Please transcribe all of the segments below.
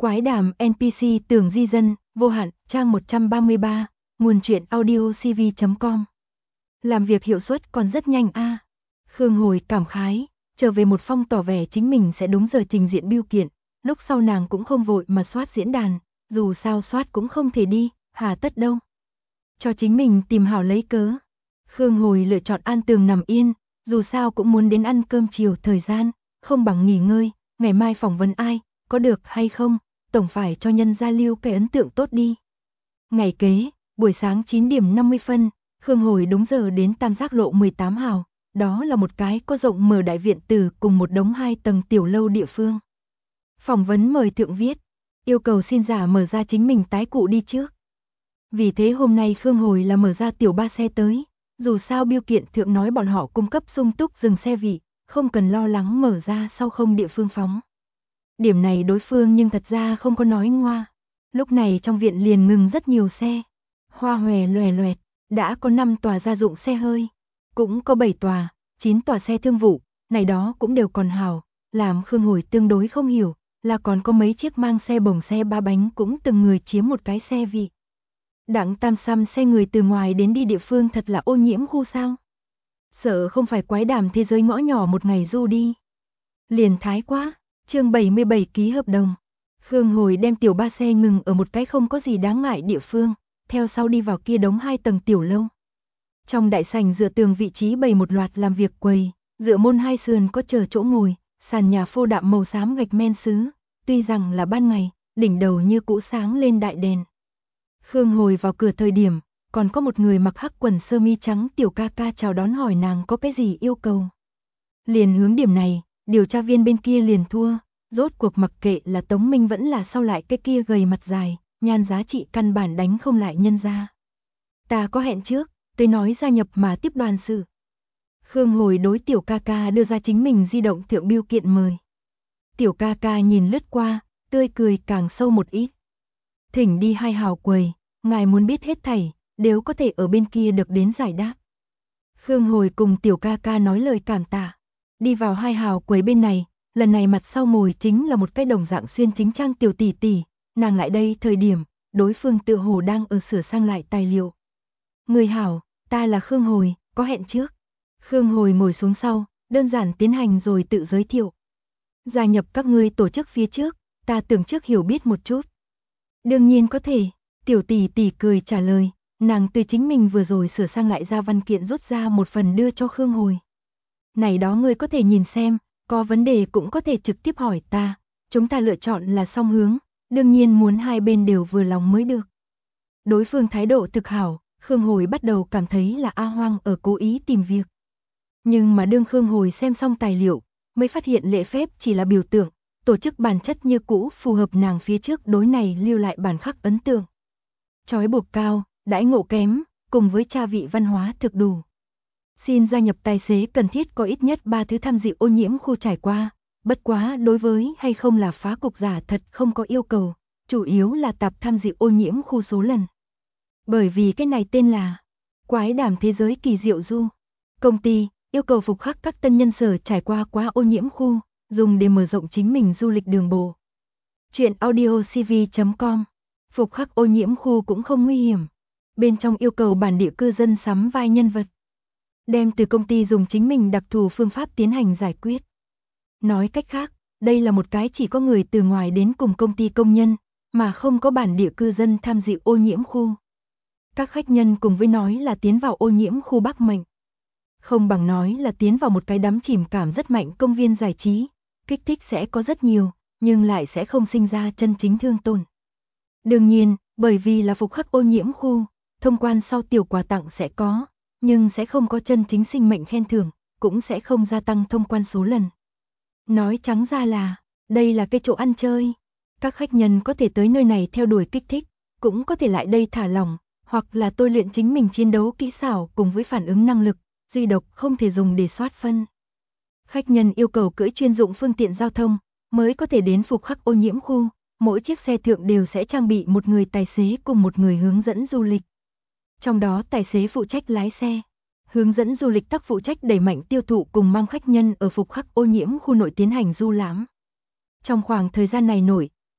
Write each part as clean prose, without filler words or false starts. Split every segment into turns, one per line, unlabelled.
Quái đàm NPC tưởng di dân, vô hạn, trang 133, nguồn truyện audio cv.com. Làm việc hiệu suất còn rất nhanh a. Khương Hồi cảm khái, trở về một phong tỏ vẻ chính mình sẽ đúng giờ trình diện bưu kiện, lúc sau nàng cũng không vội mà soát diễn đàn, dù sao soát cũng không thể đi, hà tất đâu. Cho chính mình tìm hảo lấy cớ. Khương Hồi lựa chọn an tường nằm yên, dù sao cũng muốn đến ăn cơm chiều thời gian, không bằng nghỉ ngơi, ngày mai phỏng vấn ai, có được hay không, tổng phải cho nhân gia lưu cái ấn tượng tốt đi. Ngày kế, buổi sáng 9 điểm 50 phân, Khương Hồi đúng giờ đến Tam Giác lộ 18 hào, đó là một cái có rộng mở đại viện tử cùng một đống 2 tầng tiểu lâu địa phương. Phỏng vấn mời thượng viết, yêu cầu xin giả mở ra chính mình tái cụ đi trước. Vì thế hôm nay Khương Hồi là mở ra tiểu ba xe tới, dù sao bưu kiện thượng nói bọn họ cung cấp sung túc dừng xe vị, không cần lo lắng mở ra sau không địa phương phóng. Điểm này đối phương nhưng thật ra không có nói ngoa. Lúc này trong viện liền ngừng rất nhiều xe. Hoa hòe loè loẹt, đã có 5 tòa gia dụng xe hơi, cũng có 7 tòa, 9 tòa xe thương vụ, này đó cũng đều còn hảo, làm Khương Hồi tương đối không hiểu, là còn có mấy chiếc mang xe bồng xe ba bánh cũng từng người chiếm một cái xe vị. Đặng tam xăm xe người từ ngoài đến đi địa phương thật là ô nhiễm khu sao. Sợ không phải quái đàm thế giới ngõ nhỏ một ngày du đi. Liền thái quá. Chương 77 ký hợp đồng. Khương Hồi đem tiểu ba xe ngừng ở một cái không có gì đáng ngại địa phương, theo sau đi vào kia đống 2 tầng tiểu lâu. Trong đại sảnh dựa tường vị trí bày một loạt làm việc quầy, dựa môn hai sườn có chờ chỗ ngồi, sàn nhà phô đạm màu xám gạch men sứ, tuy rằng là ban ngày, đỉnh đầu như cũ sáng lên đại đèn. Khương Hồi vào cửa thời điểm, còn có một người mặc hắc quần sơ mi trắng tiểu ca ca chào đón hỏi nàng có cái gì yêu cầu. Liền hướng điểm này, điều tra viên bên kia liền thua, rốt cuộc mặc kệ là Tống Minh vẫn là sau lại cái kia gầy mặt dài, nhan giá trị căn bản đánh không lại nhân ra. Ta có hẹn trước, tôi nói gia nhập mà tiếp đoàn sự. Khương Hồi đối tiểu ca ca đưa ra chính mình di động thượng bưu kiện mời. Tiểu ca ca nhìn lướt qua, tươi cười càng sâu một ít. Thỉnh đi 2 hào quầy, ngài muốn biết hết thảy, đều có thể ở bên kia được đến giải đáp. Khương Hồi cùng tiểu ca ca nói lời cảm tạ. Đi vào 2 hào quầy bên này, lần này mặt sau ngồi chính là một cái đồng dạng xuyên chính trang tiểu tỷ tỷ, nàng lại đây thời điểm, đối phương tựa hồ đang ở sửa sang lại tài liệu. Người hảo, ta là Khương Hồi, có hẹn trước. Khương Hồi ngồi xuống sau, đơn giản tiến hành rồi tự giới thiệu. Gia nhập các ngươi tổ chức phía trước, ta tưởng trước hiểu biết một chút. Đương nhiên có thể, tiểu tỷ tỷ cười trả lời, nàng từ chính mình vừa rồi sửa sang lại ra văn kiện rút ra một phần đưa cho Khương Hồi. Này đó ngươi có thể nhìn xem, có vấn đề cũng có thể trực tiếp hỏi ta, chúng ta lựa chọn là song hướng, đương nhiên muốn hai bên đều vừa lòng mới được. Đối phương thái độ thực hảo, Khương Hồi bắt đầu cảm thấy là A Hoang ở cố ý tìm việc. Nhưng mà đương Khương Hồi xem xong tài liệu, mới phát hiện lễ phép chỉ là biểu tượng, tổ chức bản chất như cũ phù hợp nàng phía trước đối này lưu lại bản khắc ấn tượng. Trói buộc cao, đãi ngộ kém, cùng với cha vị văn hóa thực đủ. Xin gia nhập tài xế cần thiết có ít nhất 3 thứ tham dự ô nhiễm khu trải qua, bất quá đối với hay không là phá cục giả thật không có yêu cầu, chủ yếu là tập tham dự ô nhiễm khu số lần. Bởi vì cái này tên là Quái đàm thế giới kỳ diệu du. Công ty yêu cầu phục khắc các tân nhân sở trải qua quá ô nhiễm khu, dùng để mở rộng chính mình du lịch đường bộ. Chuyện audio cv.com. Phục khắc ô nhiễm khu cũng không nguy hiểm. Bên trong yêu cầu bản địa cư dân sắm vai nhân vật. Đem từ công ty dùng chính mình đặc thù phương pháp tiến hành giải quyết. Nói cách khác, đây là một cái chỉ có người từ ngoài đến cùng công ty công nhân, mà không có bản địa cư dân tham dự ô nhiễm khu. Các khách nhân cùng với nói là tiến vào ô nhiễm khu Bắc Mệnh. Không bằng nói là tiến vào một cái đắm chìm cảm rất mạnh công viên giải trí, kích thích sẽ có rất nhiều, nhưng lại sẽ không sinh ra chân chính thương tổn. Đương nhiên, bởi vì là phục khắc ô nhiễm khu, thông quan sau tiểu quà tặng sẽ có, nhưng sẽ không có chân chính sinh mệnh khen thưởng, cũng sẽ không gia tăng thông quan số lần. Nói trắng ra là, đây là cái chỗ ăn chơi. Các khách nhân có thể tới nơi này theo đuổi kích thích, cũng có thể lại đây thả lỏng, hoặc là tôi luyện chính mình chiến đấu kỹ xảo cùng với phản ứng năng lực, duy độc không thể dùng để soát phân. Khách nhân yêu cầu cưỡi chuyên dụng phương tiện giao thông, mới có thể đến phục khắc ô nhiễm khu, mỗi chiếc xe thượng đều sẽ trang bị một người tài xế cùng một người hướng dẫn du lịch. Trong đó tài xế phụ trách lái xe, hướng dẫn du lịch tắc phụ trách đẩy mạnh tiêu thụ cùng mang khách nhân ở phục khắc ô nhiễm khu nội tiến hành du lãm. Trong khoảng thời gian này nội,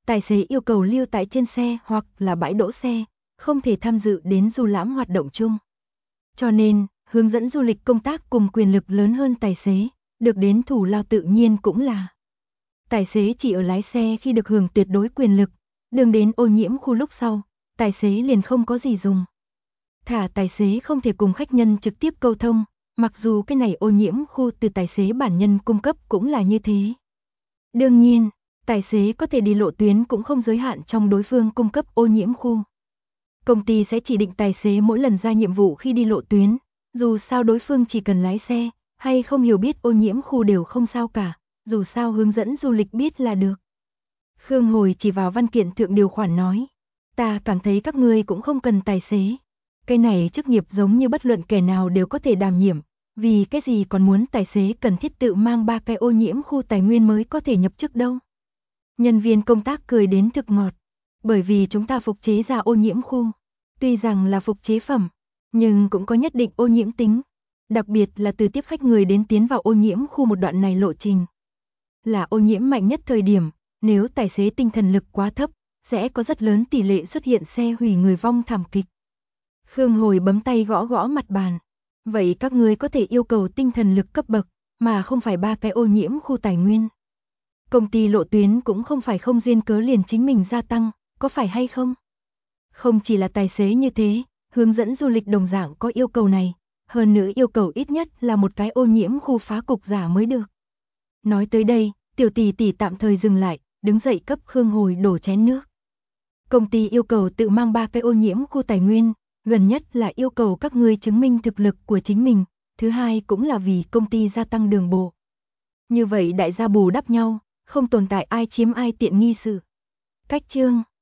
Tài xế yêu cầu lưu tại trên xe hoặc là bãi đỗ xe, không thể tham dự đến du lãm hoạt động chung. Cho nên, hướng dẫn du lịch công tác cùng quyền lực lớn hơn tài xế, được đến thủ lao tự nhiên cũng là. Tài xế chỉ ở lái xe khi được hưởng tuyệt đối quyền lực, đường đến ô nhiễm khu lúc sau, tài xế liền không có gì dùng. Thả tài xế không thể cùng khách nhân trực tiếp câu thông, mặc dù cái này ô nhiễm khu từ tài xế bản nhân cung cấp cũng là như thế. Đương nhiên, tài xế có thể đi lộ tuyến cũng không giới hạn trong đối phương cung cấp ô nhiễm khu. Công ty sẽ chỉ định tài xế mỗi lần ra nhiệm vụ khi đi lộ tuyến, dù sao đối phương chỉ cần lái xe, hay không hiểu biết ô nhiễm khu đều không sao cả, dù sao hướng dẫn du lịch biết là được. Khương Hồi chỉ vào văn kiện thượng điều khoản nói, ta cảm thấy các ngươi cũng không cần tài xế. Cái này chức nghiệp giống như bất luận kẻ nào đều có thể đảm nhiệm, vì cái gì còn muốn tài xế cần thiết tự mang 3 cái ô nhiễm khu tài nguyên mới có thể nhập chức đâu. Nhân viên công tác cười đến thực ngọt, bởi vì chúng ta phục chế ra ô nhiễm khu. Tuy rằng là phục chế phẩm, nhưng cũng có nhất định ô nhiễm tính, đặc biệt là từ tiếp khách người đến tiến vào ô nhiễm khu một đoạn này lộ trình. Là ô nhiễm mạnh nhất thời điểm, nếu tài xế tinh thần lực quá thấp, sẽ có rất lớn tỷ lệ xuất hiện xe hủy người vong thảm kịch. Khương Hồi bấm tay gõ gõ mặt bàn. Vậy các ngươi có thể yêu cầu tinh thần lực cấp bậc, mà không phải 3 cái ô nhiễm khu tài nguyên. Công ty lộ tuyến cũng không phải không duyên cớ liền chính mình gia tăng, có phải hay không? Không chỉ là tài xế như thế, hướng dẫn du lịch đồng dạng có yêu cầu này, hơn nữa yêu cầu ít nhất là một cái ô nhiễm khu phá cục giả mới được. Nói tới đây, tiểu tỷ tỷ tạm thời dừng lại, đứng dậy cấp Khương Hồi đổ chén nước. Công ty yêu cầu tự mang 3 cái ô nhiễm khu tài nguyên, gần nhất là yêu cầu các ngươi chứng minh thực lực của chính mình, thứ hai cũng là vì công ty gia tăng đường bộ. Như vậy đại gia bù đắp nhau, không tồn tại ai chiếm ai tiện nghi sự. Cách chương